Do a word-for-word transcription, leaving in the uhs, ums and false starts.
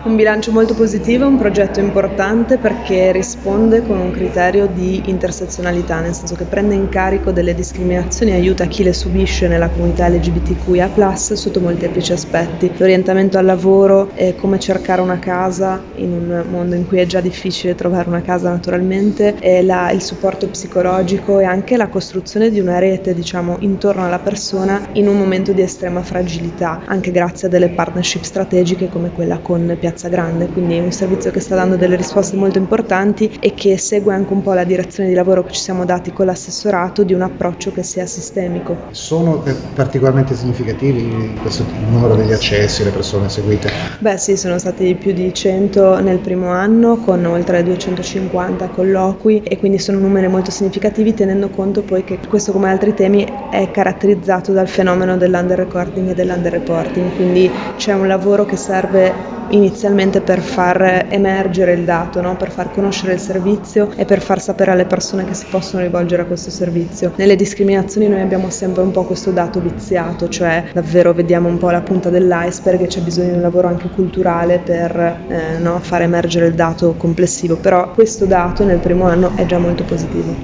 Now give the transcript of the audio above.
Un bilancio molto positivo, un progetto importante perché risponde con un criterio di intersezionalità, nel senso che prende in carico delle discriminazioni e aiuta chi le subisce nella comunità L G B T Q I A plus, sotto molteplici aspetti. L'orientamento al lavoro, è come cercare una casa in un mondo in cui è già difficile trovare una casa naturalmente, e la, il supporto psicologico e anche la costruzione di una rete, diciamo, intorno alla persona in un momento di estrema fragilità, anche grazie a delle partnership strategiche come quella con Piazza Grande, quindi un servizio che sta dando delle risposte molto importanti e che segue anche un po' la direzione di lavoro che ci siamo dati con l'assessorato di un approccio che sia sistemico. Sono particolarmente significativi questo numero degli accessi, le persone seguite? Beh sì, sono stati più di cento nel primo anno con oltre duecentocinquanta colloqui e quindi sono numeri molto significativi, tenendo conto poi che questo, come altri temi, è caratterizzato dal fenomeno dell'underrecording e dell'underreporting, quindi c'è un lavoro che serve inizialmente per far emergere il dato, no? Per far conoscere il servizio e per far sapere alle persone che si possono rivolgere a questo servizio. Nelle discriminazioni noi abbiamo sempre un po' questo dato viziato, cioè davvero vediamo un po' la punta dell'iceberg e c'è bisogno di un lavoro anche culturale per eh, no, far emergere il dato complessivo, però questo dato nel primo anno è già molto positivo.